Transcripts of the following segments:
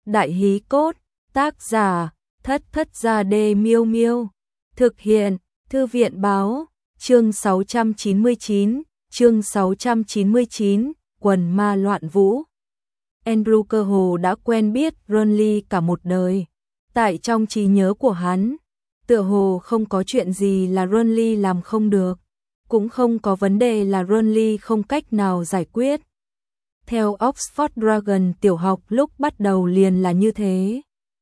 Đại hí cốt, tác giả, Thất Thất Gia Đê Miêu Miêu. Thực hiện, Thư viện Báo, chương 699, quần ma loạn vũ. Andrew cơ hồ đã quen biết Ronly cả một đời. Tại trong trí nhớ của hắn, tựa hồ không có chuyện gì là Ronly làm không được, cũng không có vấn đề là Ronly không cách nào giải quyết. Theo Oxford Dragon tiểu học lúc bắt đầu liền là như thế.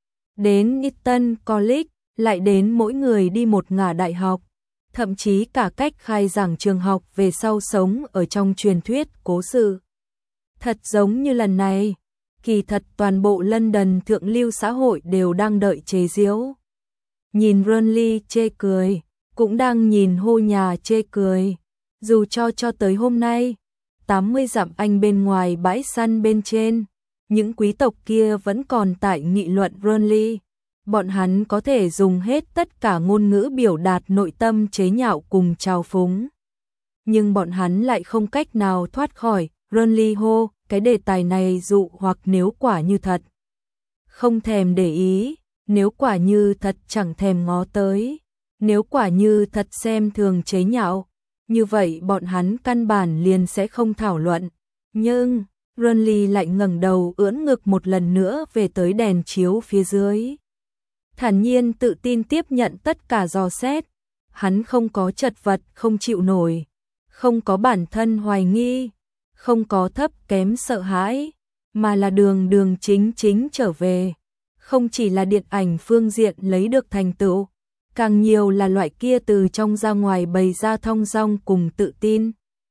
Đến Eton College, lại đến mỗi người đi một ngả đại học, thậm chí cả cách khai giảng trường học về sau sống ở trong truyền thuyết cố sự. Thật giống như lần này, kỳ thật toàn bộ London thượng lưu xã hội đều đang đợi chế giễu. Nhìn Ronly chê cười, cũng đang nhìn hô nhà chê cười. Dù cho tới hôm nay, 80 dặm anh bên ngoài bãi săn bên trên, những quý tộc kia vẫn còn tại nghị luận Ronly. Bọn hắn có thể dùng hết tất cả ngôn ngữ biểu đạt nội tâm chế nhạo cùng trào phúng. Nhưng bọn hắn lại không cách nào thoát khỏi Ronly hô, cái đề tài này dụ hoặc nếu quả như thật. Không thèm để ý, nếu quả như thật chẳng thèm ngó tới, nếu quả như thật xem thường chế nhạo, như vậy bọn hắn căn bản liền sẽ không thảo luận. Nhưng, Ronly lại ngẩng đầu ưỡn ngực một lần nữa về tới đèn chiếu phía dưới. Thản nhiên tự tin tiếp nhận tất cả dò xét, hắn không có chật vật không chịu nổi, không có bản thân hoài nghi, không có thấp kém sợ hãi, mà là đường chính trở về. Không chỉ là điện ảnh phương diện lấy được thành tựu, càng nhiều là loại kia từ trong ra ngoài bày ra thong dong cùng tự tin.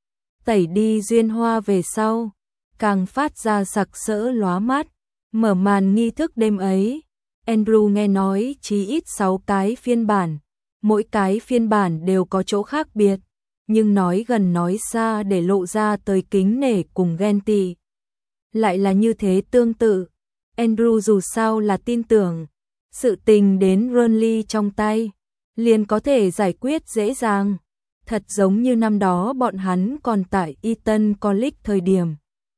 Tẩy đi duyên hoa về sau, càng phát ra sặc sỡ lóa mắt. Mở màn nghi thức đêm ấy, Andrew nghe nói chí ít 6 cái phiên bản, mỗi cái phiên bản đều có chỗ khác biệt, nhưng nói gần nói xa để lộ ra tới kính nể cùng ghen tị. Lại là như thế tương tự, Andrew dù sao là tin tưởng, sự tình đến Ronly trong tay, liền có thể giải quyết dễ dàng, thật giống như năm đó bọn hắn còn tại Eton College thời điểm.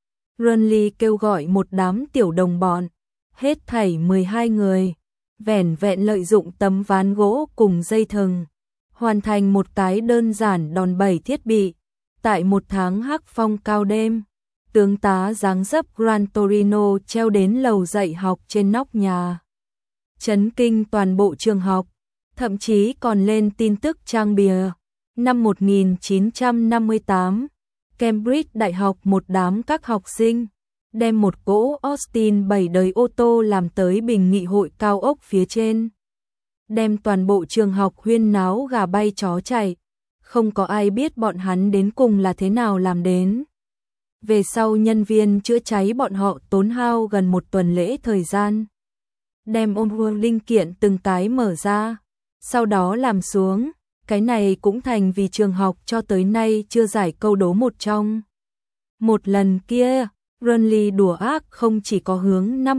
Ronly kêu gọi một đám tiểu đồng bọn, hết thảy 12 người, vẻn vẹn lợi dụng tấm ván gỗ cùng dây thừng, hoàn thành một cái đơn giản đòn bẩy thiết bị. Tại một tháng hắc phong cao đêm, tướng tá dáng dấp Gran Torino treo đến lầu dạy học trên nóc nhà, chấn kinh toàn bộ trường học, thậm chí còn lên tin tức trang bìa. Năm 1958, Cambridge Đại học một đám các học sinh đem một cỗ Austin 7 đời ô tô làm tới bình nghị hội cao ốc phía trên, đem toàn bộ trường học huyên náo gà bay chó chạy, không có ai biết bọn hắn đến cùng là thế nào làm đến. Về sau nhân viên chữa cháy bọn họ tốn hao gần một tuần lễ thời gian, đem ôm linh kiện từng cái mở ra, sau đó làm xuống. Cái này cũng thành vì trường học cho tới nay chưa giải câu đố một trong. Một lần kia, Ronly đùa ác không chỉ có hướng năm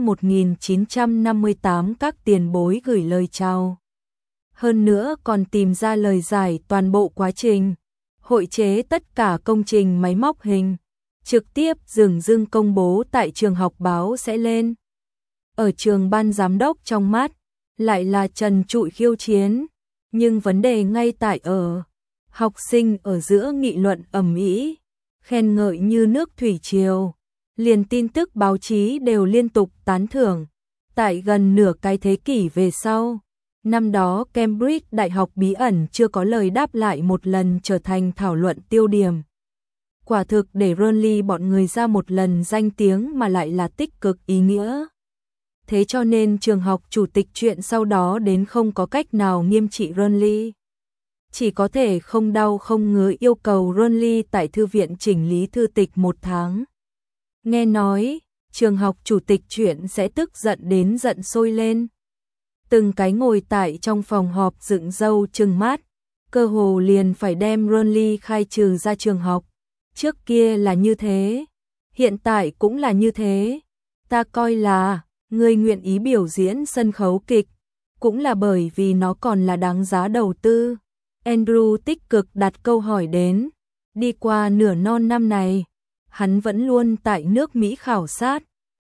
1958 các tiền bối gửi lời chào, hơn nữa còn tìm ra lời giải toàn bộ quá trình, hội chế tất cả công trình máy móc hình, trực tiếp dừng công bố tại trường học báo sẽ lên. Ở trường ban giám đốc trong mắt, lại là trần trụi khiêu chiến. Nhưng vấn đề ngay tại ở, học sinh ở giữa nghị luận ầm ĩ, khen ngợi như nước thủy triều, liền tin tức báo chí đều liên tục tán thưởng. Tại gần nửa cái thế kỷ về sau, năm đó Cambridge Đại học bí ẩn chưa có lời đáp lại một lần trở thành thảo luận tiêu điểm. Quả thực để Ronly bọn người ra một lần danh tiếng mà lại là tích cực ý nghĩa. Thế cho nên trường học chủ tịch chuyện sau đó đến không có cách nào nghiêm trị Ronly. Chỉ có thể không đau không ngứa yêu cầu Ronly tại thư viện chỉnh lý thư tịch 1 tháng. Nghe nói, trường học chủ tịch chuyện sẽ tức giận đến giận sôi lên. Từng cái ngồi tại trong phòng họp dựng râu trừng mắt, cơ hồ liền phải đem Ronly khai trừ ra trường học. Trước kia là như thế, hiện tại cũng là như thế. Ta coi là người nguyện ý biểu diễn sân khấu kịch, cũng là bởi vì nó còn là đáng giá đầu tư. Andrew tích cực đặt câu hỏi đến. Đi qua nửa non năm này, hắn vẫn luôn tại nước Mỹ khảo sát,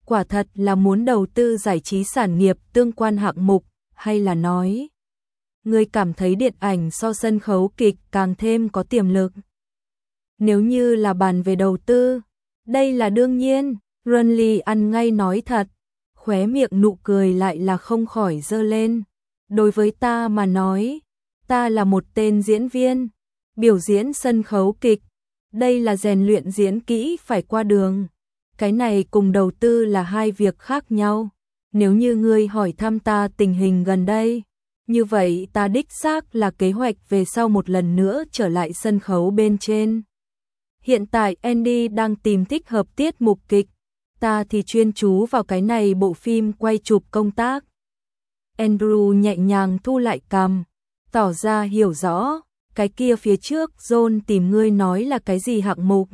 quả thật là muốn đầu tư giải trí sản nghiệp tương quan hạng mục, hay là nói ngươi cảm thấy điện ảnh so sân khấu kịch càng thêm có tiềm lực? Nếu như là bàn về đầu tư, đây là đương nhiên, Renly ăn ngay nói thật, khóe miệng nụ cười lại là không khỏi giơ lên. Đối với ta mà nói, ta là một tên diễn viên, biểu diễn sân khấu kịch, đây là rèn luyện diễn kỹ phải qua đường. Cái này cùng đầu tư là hai việc khác nhau. Nếu như ngươi hỏi thăm ta tình hình gần đây, như vậy ta đích xác là kế hoạch về sau một lần nữa trở lại sân khấu bên trên. Hiện tại Andy đang tìm thích hợp tiết mục kịch, ta thì chuyên chú vào cái này bộ phim quay chụp công tác. Andrew nhẹ nhàng thu lại cằm, tỏ ra hiểu rõ, cái kia phía trước John tìm ngươi nói là cái gì hạng mục?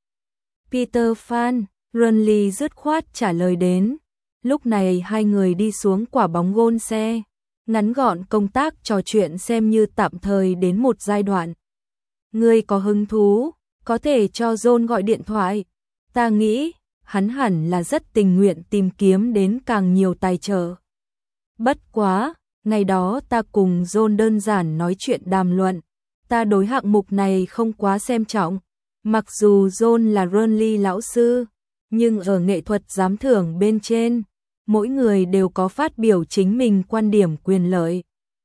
Peter Pan, Renly dứt khoát trả lời đến. Lúc này hai người đi xuống quả bóng gôn xe, ngắn gọn công tác trò chuyện xem như tạm thời đến một giai đoạn. Ngươi có hứng thú, có thể cho John gọi điện thoại. Ta nghĩ, hắn hẳn là rất tình nguyện tìm kiếm đến càng nhiều tài trợ. Bất quá, ngày đó ta cùng John đơn giản nói chuyện đàm luận, ta đối hạng mục này không quá xem trọng. Mặc dù John là Renly lão sư, nhưng ở nghệ thuật giám thưởng bên trên, mỗi người đều có phát biểu chính mình quan điểm quyền lợi.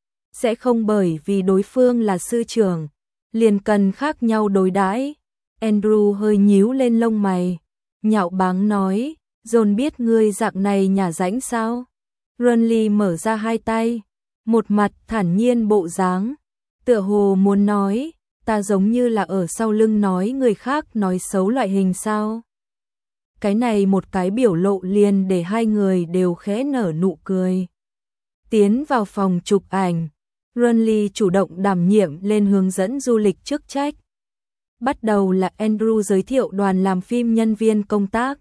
Sẽ không bởi vì đối phương là sư trưởng, liền cần khác nhau đối đãi. Andrew hơi nhíu lên lông mày, nhạo báng nói, John biết ngươi dạng này nhả rãnh sao? Renly mở ra hai tay, một mặt thản nhiên bộ dáng, tựa hồ muốn nói, ta giống như là ở sau lưng nói người khác nói xấu loại hình sao? Cái này một cái biểu lộ liền để hai người đều khẽ nở nụ cười. Tiến vào phòng chụp ảnh, Renly chủ động đảm nhiệm lên hướng dẫn du lịch chức trách. Bắt đầu là Andrew giới thiệu đoàn làm phim nhân viên công tác,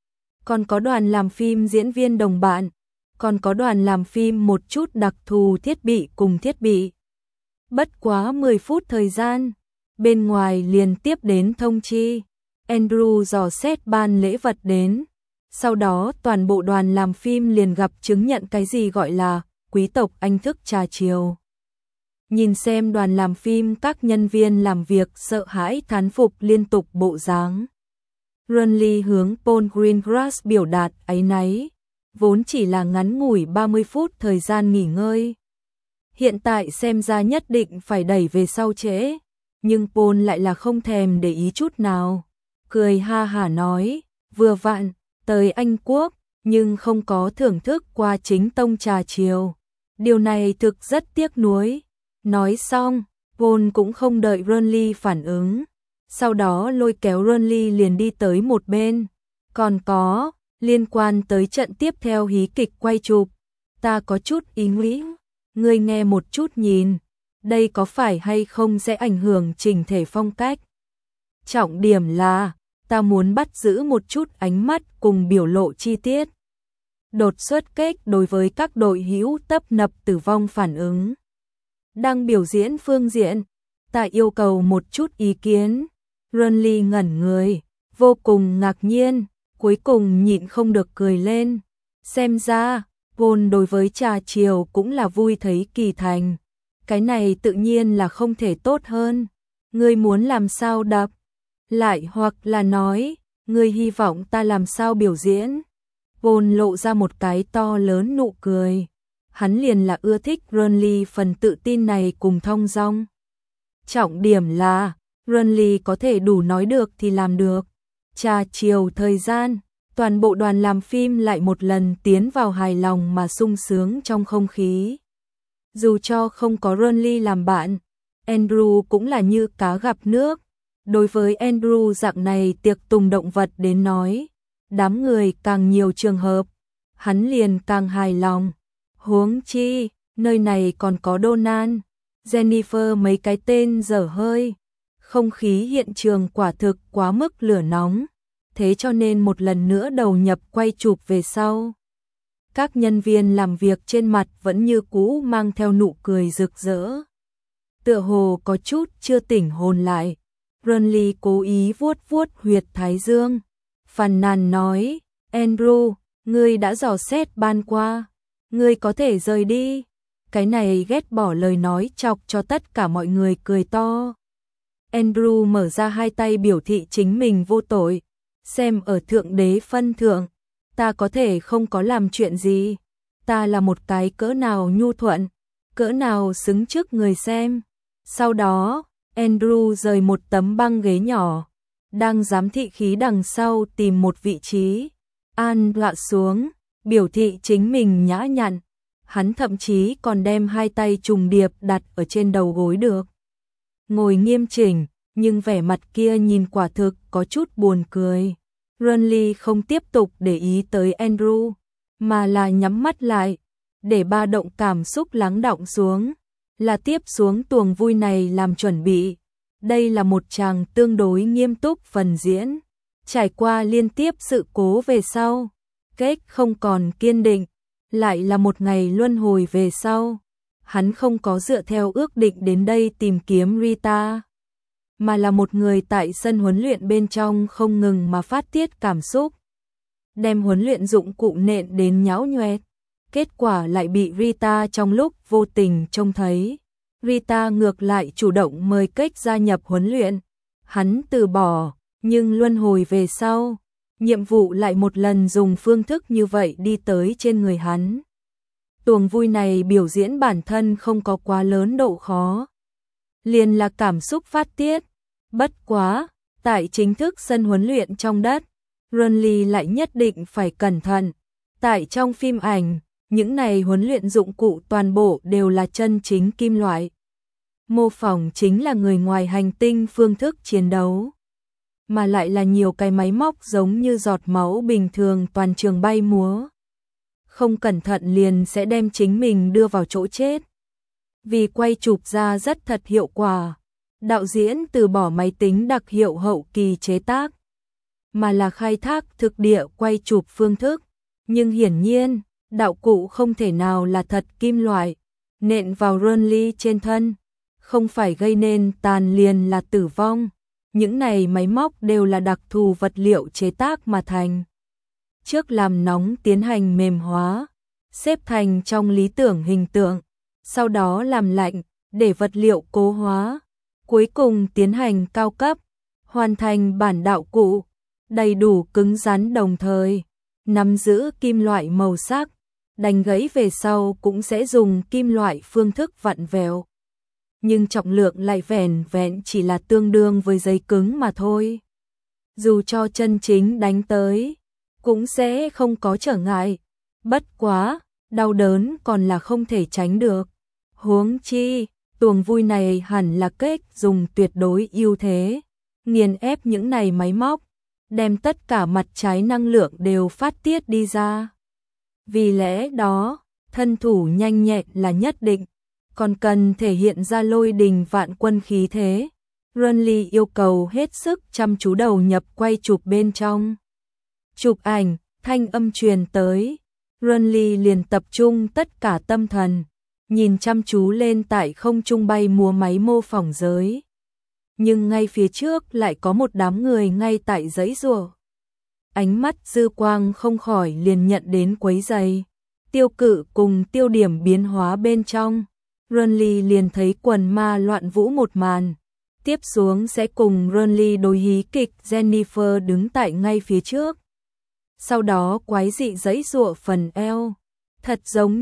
còn có đoàn làm phim diễn viên đồng bạn, còn có đoàn làm phim một chút đặc thù thiết bị cùng thiết bị. Bất quá 10 phút thời gian, bên ngoài liền tiếp đến thông chi. Andrew dò xét ban lễ vật đến, sau đó toàn bộ đoàn làm phim liền gặp chứng nhận cái gì gọi là quý tộc Anh thức trà chiều. Nhìn xem đoàn làm phim các nhân viên làm việc sợ hãi thán phục liên tục bộ dáng. Renly hướng Paul Greengrass biểu đạt áy náy, vốn chỉ là ngắn ngủi 30 phút thời gian nghỉ ngơi. Hiện tại xem ra nhất định phải đẩy về sau trễ, nhưng Paul lại là không thèm để ý chút nào. Cười ha hả nói, vừa vặn, tới Anh Quốc, nhưng không có thưởng thức qua chính tông trà chiều. Điều này thực rất tiếc nuối. Nói xong, Paul cũng không đợi Renly phản ứng. Sau đó lôi kéo Renly liền đi tới một bên. Còn có, liên quan tới trận tiếp theo hí kịch quay chụp, ta có chút ý nghĩ. Ngươi nghe một chút nhìn, đây có phải hay không sẽ ảnh hưởng chỉnh thể phong cách. Trọng điểm là, ta muốn bắt giữ một chút ánh mắt cùng biểu lộ chi tiết. Đột xuất kích đối với các đội hữu tấp nập tử vong phản ứng. Đang biểu diễn phương diện, ta yêu cầu một chút ý kiến. Renly ngẩn người, vô cùng ngạc nhiên, cuối cùng nhịn không được cười lên. Xem ra, Paul đối với trà chiều cũng là vui thấy kỳ thành. Cái này tự nhiên là không thể tốt hơn. Ngươi muốn làm sao đập? Lại hoặc là nói, ngươi hy vọng ta làm sao biểu diễn? Paul lộ ra một cái to lớn nụ cười. Hắn liền là ưa thích Renly phần tự tin này cùng thong dong. Trọng điểm là, Renly có thể đủ nói được thì làm được. Trà chiều thời gian, toàn bộ đoàn làm phim lại một lần tiến vào hài lòng mà sung sướng trong không khí. Dù cho không có Renly làm bạn, Andrew cũng là như cá gặp nước. Đối với Andrew dạng này tiệc tùng động vật đến nói, đám người càng nhiều trường hợp, hắn liền càng hài lòng. Huống chi, nơi này còn có Donald, Jennifer mấy cái tên dở hơi. Không khí hiện trường quả thực quá mức lửa nóng, thế cho nên một lần nữa đầu nhập quay chụp về sau. Các nhân viên làm việc trên mặt vẫn như cũ mang theo nụ cười rực rỡ. Tựa hồ có chút chưa tỉnh hồn lại. Renly cố ý vuốt vuốt huyệt thái dương, phàn nàn nói, Andrew, Ngươi đã dò xét ban qua, ngươi có thể rời đi. Cái này ghét bỏ lời nói chọc cho tất cả mọi người cười to. Andrew mở ra hai tay biểu thị chính mình vô tội. Xem ở thượng đế phân thượng, ta có thể không có làm chuyện gì. Ta là một cái cỡ nào nhu thuận, cỡ nào xứng trước người xem. Sau đó, Andrew rời một tấm băng ghế nhỏ, đang giám thị khí đằng sau tìm một vị trí. An lọa xuống, biểu thị chính mình nhã nhặn. Hắn thậm chí còn đem hai tay trùng điệp đặt ở trên đầu gối được. Ngồi nghiêm chỉnh, nhưng vẻ mặt kia nhìn quả thực có chút buồn cười. Renly không tiếp tục để ý tới Andrew, mà là nhắm mắt lại, để ba động cảm xúc lắng đọng xuống, là tiếp xuống tuồng vui này làm chuẩn bị. Đây là một chàng tương đối nghiêm túc phần diễn, trải qua liên tiếp sự cố về sau, kết không còn kiên định, lại là một ngày luân hồi về sau. Hắn không có dựa theo ước định đến đây tìm kiếm Rita, mà là một người tại sân huấn luyện bên trong không ngừng mà phát tiết cảm xúc. Đem huấn luyện dụng cụ nện đến nhão nhoẹt, kết quả lại bị Rita trong lúc vô tình trông thấy. Rita ngược lại chủ động mời Kết gia nhập huấn luyện. Hắn từ bỏ, nhưng luân hồi về sau, nhiệm vụ lại một lần dùng phương thức như vậy đi tới trên người hắn. Tuồng vui này biểu diễn bản thân không có quá lớn độ khó, liền là cảm xúc phát tiết. Bất quá, tại chính thức sân huấn luyện trong đất, Renly lại nhất định phải cẩn thận. Tại trong phim ảnh, những này huấn luyện dụng cụ toàn bộ đều là chân chính kim loại. Mô phỏng chính là người ngoài hành tinh phương thức chiến đấu, mà lại là nhiều cái máy móc giống như giọt máu bình thường toàn trường bay múa. Không cẩn thận liền sẽ đem chính mình đưa vào chỗ chết. Vì quay chụp ra rất thật hiệu quả, đạo diễn từ bỏ máy tính đặc hiệu hậu kỳ chế tác, mà là khai thác thực địa quay chụp phương thức. Nhưng hiển nhiên, đạo cụ không thể nào là thật kim loại, nện vào Renly trên thân, không phải gây nên tàn liền là tử vong. Những này máy móc đều là đặc thù vật liệu chế tác mà thành. Trước làm nóng tiến hành mềm hóa, xếp thành trong lý tưởng hình tượng, sau đó làm lạnh để vật liệu cố hóa, cuối cùng tiến hành cao cấp, hoàn thành bản đạo cụ, đầy đủ cứng rắn đồng thời nắm giữ kim loại màu sắc, đánh gãy về sau cũng sẽ dùng kim loại phương thức vặn vẹo. Nhưng trọng lượng lại vẻn vẹn chỉ là tương đương với giấy cứng mà thôi. Dù cho chân chính đánh tới, cũng sẽ không có trở ngại. Bất quá, đau đớn còn là không thể tránh được. Huống chi, tuồng vui này hẳn là Kết dùng tuyệt đối ưu thế, nghiền ép những này máy móc, đem tất cả mặt trái năng lượng đều phát tiết đi ra. Vì lẽ đó, thân thủ nhanh nhẹn là nhất định, còn cần thể hiện ra lôi đình vạn quân khí thế. Renly yêu cầu hết sức chăm chú đầu nhập quay chụp bên trong. Chụp ảnh, thanh âm truyền tới, Renly liền tập trung tất cả tâm thần, nhìn chăm chú lên tại không trung bay múa máy mô phỏng giới. Nhưng ngay phía trước lại có một đám người ngay tại giãy giụa. Ánh mắt dư quang không khỏi liền nhận đến quấy rầy. Tiêu cự cùng tiêu điểm biến hóa bên trong, Renly liền thấy quần ma loạn vũ một màn. Tiếp xuống sẽ cùng Renly đối hí kịch Jennifer đứng tại ngay phía trước. Sau đó quái dị giãy giụa phần eo, thật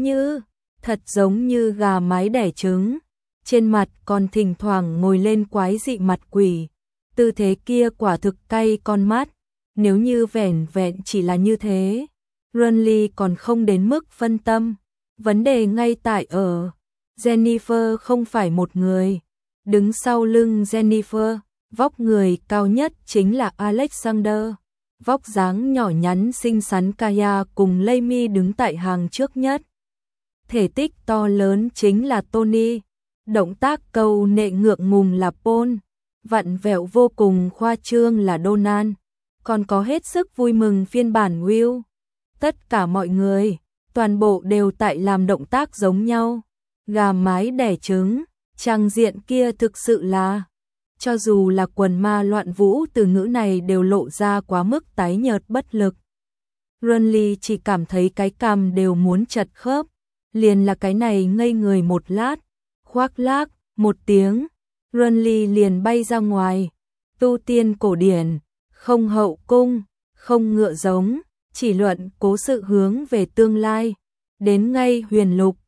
giống như gà mái đẻ trứng. Trên mặt còn thỉnh thoảng ngồi lên quái dị mặt quỷ. Tư thế kia quả thực cay con mắt. Nếu như vẻn vẹn chỉ là như thế, Renly còn không đến mức phân tâm. Vấn đề ngay tại ở Jennifer không phải một người. Đứng sau lưng Jennifer, vóc người cao nhất chính là Alexander. Vóc dáng nhỏ nhắn xinh xắn Kaya cùng Laymi đứng tại hàng trước nhất. Thể tích to lớn chính là Tony. Động tác câu nệ ngượng ngùng là Paul. Vặn vẹo vô cùng khoa trương là Donald. Còn có hết sức vui mừng phiên bản Will. Tất cả mọi người, toàn bộ đều tại làm động tác giống nhau. Gà mái đẻ trứng, trang diện kia thực sự là, cho dù là quần ma loạn vũ từ ngữ này đều lộ ra quá mức tái nhợt bất lực. Renly chỉ cảm thấy cái cằm đều muốn chật khớp, liền là cái này ngây người một lát, khoác lác, một tiếng, Renly liền bay ra ngoài. Tu tiên cổ điển, không hậu cung, không ngựa giống, chỉ luận cố sự hướng về tương lai. Đến ngay huyền lục,